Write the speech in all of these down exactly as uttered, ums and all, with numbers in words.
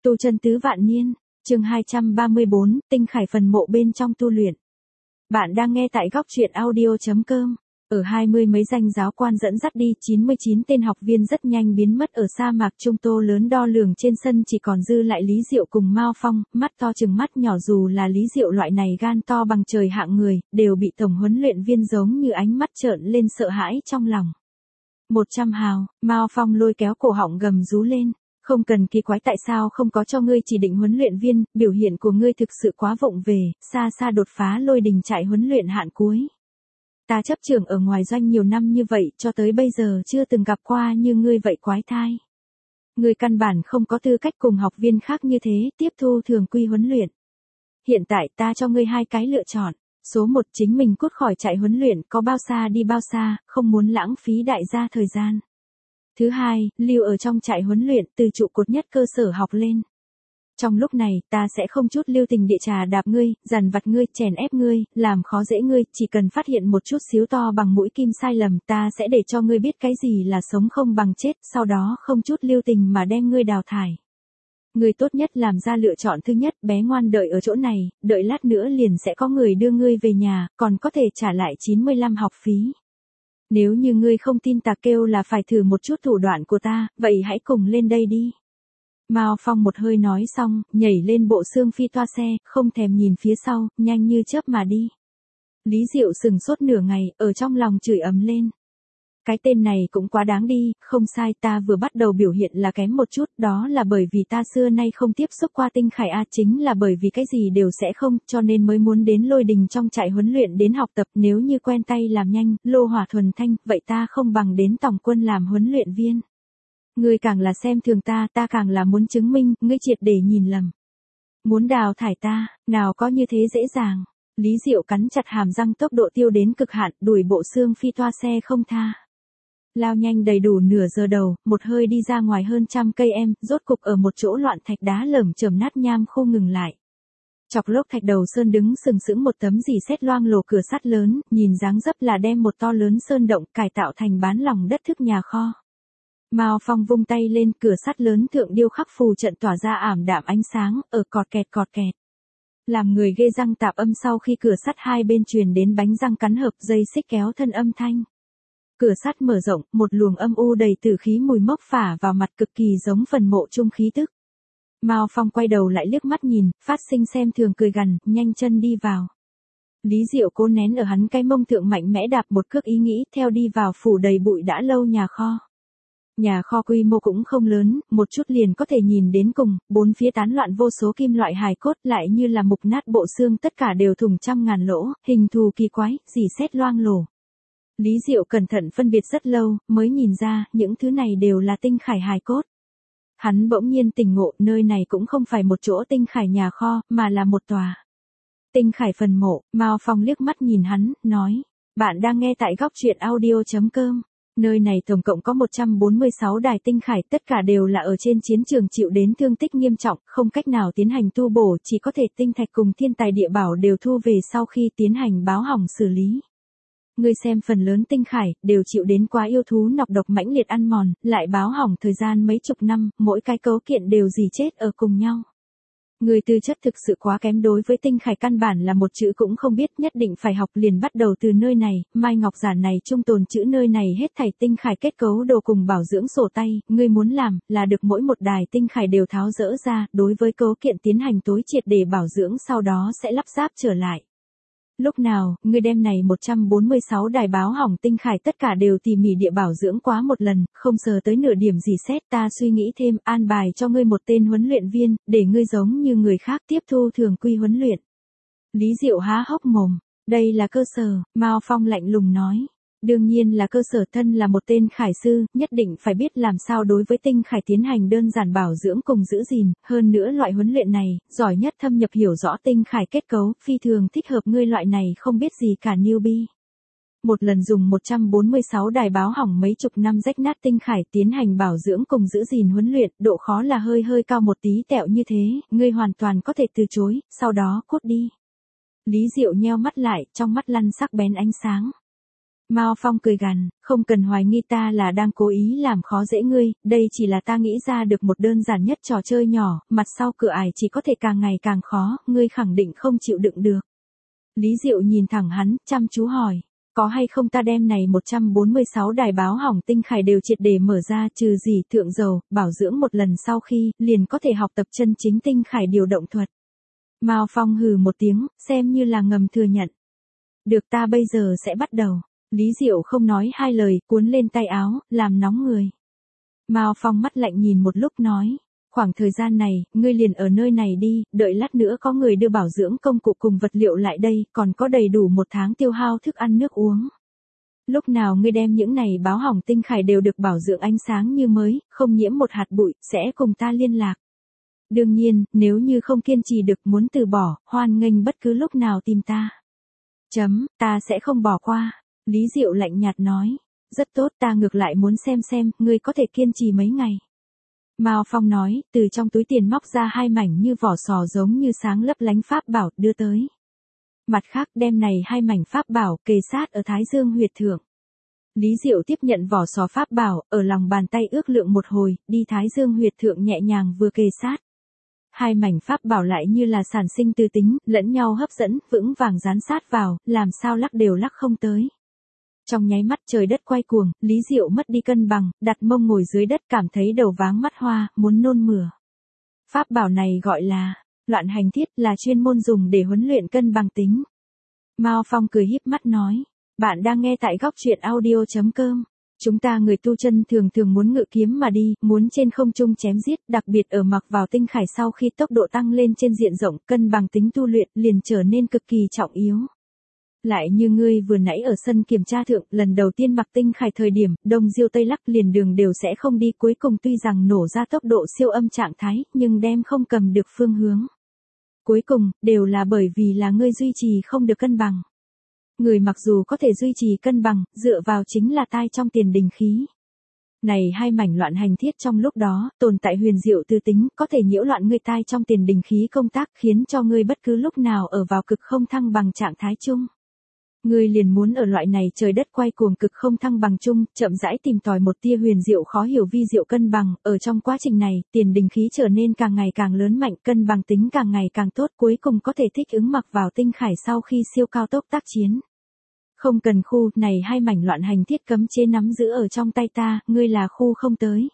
Tu chân tứ vạn niên, chương hai trăm ba mươi bốn, tinh khải phần mộ bên trong tu luyện. Bạn đang nghe tại góc truyện audio.com. Ở hai mươi mấy danh giáo quan dẫn dắt đi, chín mươi chín tên học viên rất nhanh biến mất ở sa mạc Trung Tô lớn đo lường trên sân chỉ còn dư lại Lý Diệu cùng Mao Phong, mắt to chừng mắt nhỏ dù là Lý Diệu loại này gan to bằng trời hạng người, đều bị tổng huấn luyện viên giống như ánh mắt trợn lên sợ hãi trong lòng. Một trăm hào, Mao Phong lôi kéo cổ họng gầm rú lên. Không cần kỳ quái tại sao không có cho ngươi chỉ định huấn luyện viên, biểu hiện của ngươi thực sự quá vụng về, xa xa đột phá lôi đình trại huấn luyện hạn cuối. Ta chấp trưởng ở ngoài doanh nhiều năm như vậy, cho tới bây giờ chưa từng gặp qua như ngươi vậy quái thai. Ngươi căn bản không có tư cách cùng học viên khác như thế, tiếp thu thường quy huấn luyện. Hiện tại ta cho ngươi hai cái lựa chọn. Số một, chính mình cút khỏi trại huấn luyện, có bao xa đi bao xa, không muốn lãng phí đại gia thời gian. Thứ hai, lưu ở trong trại huấn luyện, từ trụ cột nhất cơ sở học lên. Trong lúc này, ta sẽ không chút lưu tình địa trà đạp ngươi, dằn vặt ngươi, chèn ép ngươi, làm khó dễ ngươi, chỉ cần phát hiện một chút xíu to bằng mũi kim sai lầm, ta sẽ để cho ngươi biết cái gì là sống không bằng chết, sau đó không chút lưu tình mà đem ngươi đào thải. Ngươi tốt nhất làm ra lựa chọn thứ nhất, bé ngoan đợi ở chỗ này, đợi lát nữa liền sẽ có người đưa ngươi về nhà, còn có thể trả lại chín mươi lăm học phí. Nếu như ngươi không tin ta kêu là phải thử một chút thủ đoạn của ta, vậy hãy cùng lên đây đi. Mao Phong một hơi nói xong, nhảy lên bộ xương phi toa xe, không thèm nhìn phía sau, nhanh như chớp mà đi. Lý Diệu sừng sốt nửa ngày, ở trong lòng chửi ầm lên. Cái tên này cũng quá đáng đi, không sai, ta vừa bắt đầu biểu hiện là kém một chút, đó là bởi vì ta xưa nay không tiếp xúc qua tinh khải A, chính là bởi vì cái gì đều sẽ không, cho nên mới muốn đến lôi đình trong trại huấn luyện đến học tập, nếu như quen tay làm nhanh, lô hỏa thuần thanh, vậy ta không bằng đến tổng quân làm huấn luyện viên. Ngươi càng là xem thường ta, ta càng là muốn chứng minh, ngươi triệt để nhìn lầm. Muốn đào thải ta, nào có như thế dễ dàng. Lý Diệu cắn chặt hàm răng, tốc độ tiêu đến cực hạn, đuổi bộ xương phi toa xe không tha. Lao nhanh đầy đủ nửa giờ đầu, một hơi đi ra ngoài hơn trăm cây em, rốt cục ở một chỗ loạn thạch đá lởm chởm nát nham khô ngừng lại. Chọc lốc thạch đầu sơn đứng sừng sững một tấm rỉ sét loang lổ cửa sắt lớn, nhìn dáng dấp là đem một to lớn sơn động cải tạo thành bán lòng đất thức nhà kho. Mao Phong vung tay lên, cửa sắt lớn thượng điêu khắc phù trận tỏa ra ảm đạm ánh sáng, ở cọt kẹt cọt kẹt. Làm người ghê răng tạp âm sau khi cửa sắt hai bên truyền đến bánh răng cắn hợp, dây xích kéo thân âm thanh. Cửa sắt mở rộng, một luồng âm u đầy tử khí mùi mốc phả vào mặt, cực kỳ giống phần mộ chung khí tức. Mao Phong quay đầu lại liếc mắt nhìn, phát sinh xem thường cười gằn, nhanh chân đi vào. Lý Diệu cố nén ở hắn cái mông thượng mạnh mẽ đạp một cước ý nghĩ, theo đi vào phủ đầy bụi đã lâu nhà kho. Nhà kho quy mô cũng không lớn, một chút liền có thể nhìn đến cùng, bốn phía tán loạn vô số kim loại hài cốt lại như là mục nát bộ xương, tất cả đều thủng trăm ngàn lỗ, hình thù kỳ quái, rỉ sét loang lổ. Lý Diệu cẩn thận phân biệt rất lâu, mới nhìn ra, những thứ này đều là tinh khải hài cốt. Hắn bỗng nhiên tỉnh ngộ, nơi này cũng không phải một chỗ tinh khải nhà kho, mà là một tòa tinh khải phần mộ. Mao Phong liếc mắt nhìn hắn, nói, bạn đang nghe tại góc truyện audio.com. Nơi này tổng cộng có một trăm bốn mươi sáu đài tinh khải, tất cả đều là ở trên chiến trường chịu đến thương tích nghiêm trọng, không cách nào tiến hành tu bổ, chỉ có thể tinh thạch cùng thiên tài địa bảo đều thu về sau khi tiến hành báo hỏng xử lý. Ngươi xem phần lớn tinh khải, đều chịu đến quá yêu thú nọc độc mãnh liệt ăn mòn, lại báo hỏng thời gian mấy chục năm, mỗi cái cấu kiện đều rỉ chết ở cùng nhau. Người tư chất thực sự quá kém, đối với tinh khải căn bản là một chữ cũng không biết, nhất định phải học liền bắt đầu từ nơi này, Mai Ngọc Giản này trung tồn chữ nơi này hết thảy tinh khải kết cấu đồ cùng bảo dưỡng sổ tay, ngươi muốn làm, là được mỗi một đài tinh khải đều tháo dỡ ra, đối với cấu kiện tiến hành tối triệt để bảo dưỡng, sau đó sẽ lắp ráp trở lại. Lúc nào, ngươi đem này một trăm bốn mươi sáu đài báo hỏng tinh khải tất cả đều tỉ mỉ địa bảo dưỡng quá một lần, không sờ tới nửa điểm gì xét, ta suy nghĩ thêm, an bài cho ngươi một tên huấn luyện viên, để ngươi giống như người khác tiếp thu thường quy huấn luyện. Lý Diệu há hốc mồm, đây là cơ sở, Mao Phong lạnh lùng nói. Đương nhiên là cơ sở, thân là một tên khải sư, nhất định phải biết làm sao đối với tinh khải tiến hành đơn giản bảo dưỡng cùng giữ gìn, hơn nữa loại huấn luyện này, giỏi nhất thâm nhập hiểu rõ tinh khải kết cấu, phi thường thích hợp ngươi loại này không biết gì cả newbie. Một lần dùng một trăm bốn mươi sáu đài báo hỏng mấy chục năm rách nát tinh khải tiến hành bảo dưỡng cùng giữ gìn huấn luyện, độ khó là hơi hơi cao một tí tẹo như thế, ngươi hoàn toàn có thể từ chối, sau đó cút đi. Lý Diệu nheo mắt lại, trong mắt lăn sắc bén ánh sáng. Mao Phong cười gằn, không cần hoài nghi ta là đang cố ý làm khó dễ ngươi, đây chỉ là ta nghĩ ra được một đơn giản nhất trò chơi nhỏ, mặt sau cửa ải chỉ có thể càng ngày càng khó, ngươi khẳng định không chịu đựng được. Lý Diệu nhìn thẳng hắn, chăm chú hỏi, có hay không ta đem này một trăm bốn mươi sáu đài báo hỏng tinh khải đều triệt để mở ra, trừ gì thượng dầu, bảo dưỡng một lần sau khi, liền có thể học tập chân chính tinh khải điều động thuật. Mao Phong hừ một tiếng, xem như là ngầm thừa nhận. Được, ta bây giờ sẽ bắt đầu. Lý Diệu không nói hai lời, cuốn lên tay áo, làm nóng người. Mao Phong mắt lạnh nhìn một lúc nói, khoảng thời gian này, ngươi liền ở nơi này đi, đợi lát nữa có người đưa bảo dưỡng công cụ cùng vật liệu lại đây, còn có đầy đủ một tháng tiêu hao thức ăn nước uống. Lúc nào ngươi đem những này báo hỏng tinh khải đều được bảo dưỡng ánh sáng như mới, không nhiễm một hạt bụi, sẽ cùng ta liên lạc. Đương nhiên, nếu như không kiên trì được muốn từ bỏ, hoan nghênh bất cứ lúc nào tìm ta. Chấm, ta sẽ không bỏ qua. Lý Diệu lạnh nhạt nói, rất tốt, ta ngược lại muốn xem xem, ngươi có thể kiên trì mấy ngày. Mao Phong nói, từ trong túi tiền móc ra hai mảnh như vỏ sò giống như sáng lấp lánh pháp bảo, đưa tới. Mặt khác đem này hai mảnh pháp bảo, kề sát ở Thái Dương huyệt thượng. Lý Diệu tiếp nhận vỏ sò pháp bảo, ở lòng bàn tay ước lượng một hồi, đi Thái Dương huyệt thượng nhẹ nhàng vừa kề sát. Hai mảnh pháp bảo lại như là sản sinh từ tính, lẫn nhau hấp dẫn, vững vàng dán sát vào, làm sao lắc đều lắc không tới. Trong nháy mắt trời đất quay cuồng, Lý Diệu mất đi cân bằng, đặt mông ngồi dưới đất cảm thấy đầu váng mắt hoa, muốn nôn mửa. Pháp bảo này gọi là loạn hành thiết, là chuyên môn dùng để huấn luyện cân bằng tính. Mao Phong cười híp mắt nói, bạn đang nghe tại góc truyện audio chấm com. Chúng ta người tu chân thường thường muốn ngự kiếm mà đi, muốn trên không trung chém giết, đặc biệt ở mặc vào tinh khải sau khi tốc độ tăng lên trên diện rộng, cân bằng tính tu luyện liền trở nên cực kỳ trọng yếu. Lại như ngươi vừa nãy ở sân kiểm tra thượng, lần đầu tiên mặc tinh khải thời điểm, đông diêu tây lắc liền đường đều sẽ không đi, cuối cùng tuy rằng nổ ra tốc độ siêu âm trạng thái, nhưng đem không cầm được phương hướng. Cuối cùng, đều là bởi vì là ngươi duy trì không được cân bằng. Người mặc dù có thể duy trì cân bằng, dựa vào chính là tai trong tiền đình khí. Này hai mảnh loạn hành thiết trong lúc đó, tồn tại huyền diệu tư tính, có thể nhiễu loạn ngươi tai trong tiền đình khí công tác, khiến cho ngươi bất cứ lúc nào ở vào cực không thăng bằng trạng thái chung. Ngươi liền muốn ở loại này trời đất quay cuồng cực không thăng bằng chung, chậm rãi tìm tòi một tia huyền diệu khó hiểu vi diệu cân bằng, ở trong quá trình này, tiền đình khí trở nên càng ngày càng lớn mạnh, cân bằng tính càng ngày càng tốt, cuối cùng có thể thích ứng mặc vào tinh khải sau khi siêu cao tốc tác chiến. Không cần khu, này hai mảnh loạn hành thiết cấm chế nắm giữ ở trong tay ta, ngươi là khu không tới.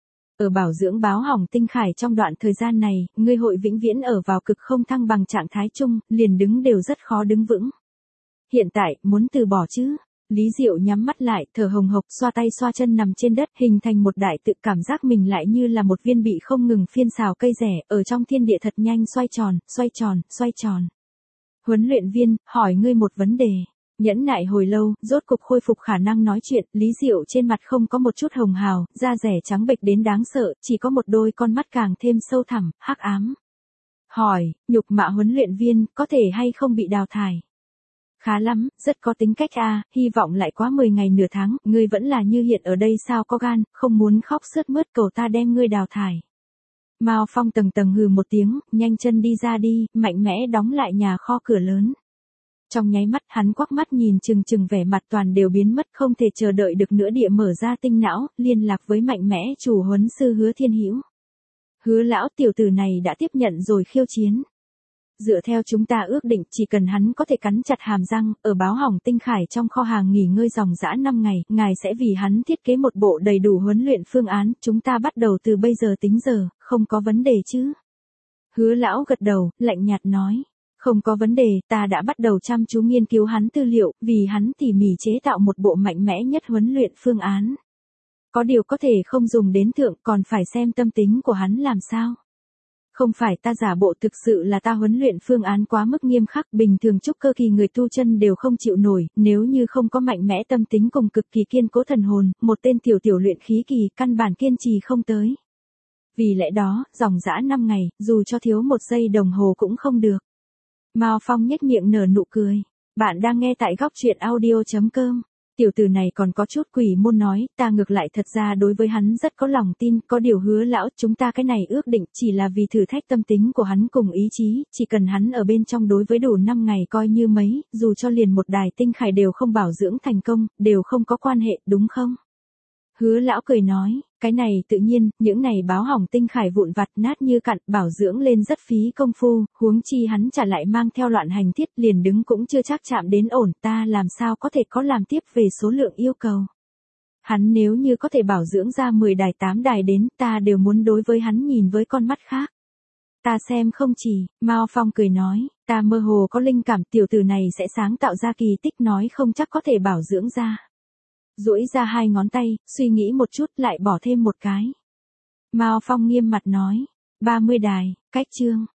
Ở bảo dưỡng báo hỏng tinh khải trong đoạn thời gian này, ngươi hội vĩnh viễn ở vào cực không thăng bằng trạng thái chung, liền đứng đều rất khó đứng vững. Hiện tại, muốn từ bỏ chứ? Lý Diệu nhắm mắt lại, thở hồng hộc, xoa tay xoa chân nằm trên đất, hình thành một đại tự, cảm giác mình lại như là một viên bị không ngừng phiên xào cây rẻ, ở trong thiên địa thật nhanh xoay tròn, xoay tròn, xoay tròn. Huấn luyện viên, hỏi ngươi một vấn đề. Nhẫn nại hồi lâu, rốt cục khôi phục khả năng nói chuyện, Lý Diệu trên mặt không có một chút hồng hào, da rẻ trắng bệch đến đáng sợ, chỉ có một đôi con mắt càng thêm sâu thẳm, hắc ám. Hỏi, nhục mạ huấn luyện viên, có thể hay không bị đào thải? Khá lắm, rất có tính cách a, hy vọng lại quá mười ngày nửa tháng, ngươi vẫn là như hiện ở đây sao có gan, không muốn khóc sướt mướt cầu ta đem ngươi đào thải. Mao Phong tầng tầng hừ một tiếng, nhanh chân đi ra đi, mạnh mẽ đóng lại nhà kho cửa lớn. Trong nháy mắt hắn quắc mắt nhìn chừng chừng vẻ mặt toàn đều biến mất, không thể chờ đợi được nữa địa mở ra tinh não, liên lạc với mạnh mẽ chủ huấn sư Hứa Thiên Hữu. Hứa lão tiểu tử này đã tiếp nhận rồi khiêu chiến. Dựa theo chúng ta ước định, chỉ cần hắn có thể cắn chặt hàm răng, ở báo hỏng tinh khải trong kho hàng nghỉ ngơi dòng dã năm ngày, ngài sẽ vì hắn thiết kế một bộ đầy đủ huấn luyện phương án, chúng ta bắt đầu từ bây giờ tính giờ, không có vấn đề chứ? Hứa lão gật đầu, lạnh nhạt nói. Không có vấn đề, ta đã bắt đầu chăm chú nghiên cứu hắn tư liệu, vì hắn tỉ mỉ chế tạo một bộ mạnh mẽ nhất huấn luyện phương án. Có điều có thể không dùng đến thượng, còn phải xem tâm tính của hắn làm sao. Không phải ta giả bộ, thực sự là ta huấn luyện phương án quá mức nghiêm khắc, bình thường trúc cơ kỳ người tu chân đều không chịu nổi, nếu như không có mạnh mẽ tâm tính cùng cực kỳ kiên cố thần hồn, một tên tiểu tiểu luyện khí kỳ, căn bản kiên trì không tới. Vì lẽ đó, dòng dã năm ngày, dù cho thiếu một giây đồng hồ cũng không được. Mao Phong nhếch miệng nở nụ cười. Bạn đang nghe tại góc truyện audio chấm com. Tiểu tử này còn có chút quỷ môn nói, ta ngược lại thật ra đối với hắn rất có lòng tin, có điều Hứa lão, chúng ta cái này ước định chỉ là vì thử thách tâm tính của hắn cùng ý chí, chỉ cần hắn ở bên trong đối với đủ năm ngày coi như mấy, dù cho liền một đài tinh khải đều không bảo dưỡng thành công, đều không có quan hệ, đúng không? Hứa lão cười nói, cái này tự nhiên, những này báo hỏng tinh khải vụn vặt nát như cặn, bảo dưỡng lên rất phí công phu, huống chi hắn trả lại mang theo loạn hành thiết liền đứng cũng chưa chắc chạm đến ổn, ta làm sao có thể có làm tiếp về số lượng yêu cầu. Hắn nếu như có thể bảo dưỡng ra mười đài tám đài đến, ta đều muốn đối với hắn nhìn với con mắt khác. Ta xem không chỉ, Mao Phong cười nói, ta mơ hồ có linh cảm tiểu tử này sẽ sáng tạo ra kỳ tích nói không chắc có thể bảo dưỡng ra. Duỗi ra hai ngón tay, suy nghĩ một chút lại bỏ thêm một cái. Mao Phong nghiêm mặt nói, ba mươi đài, cách chương.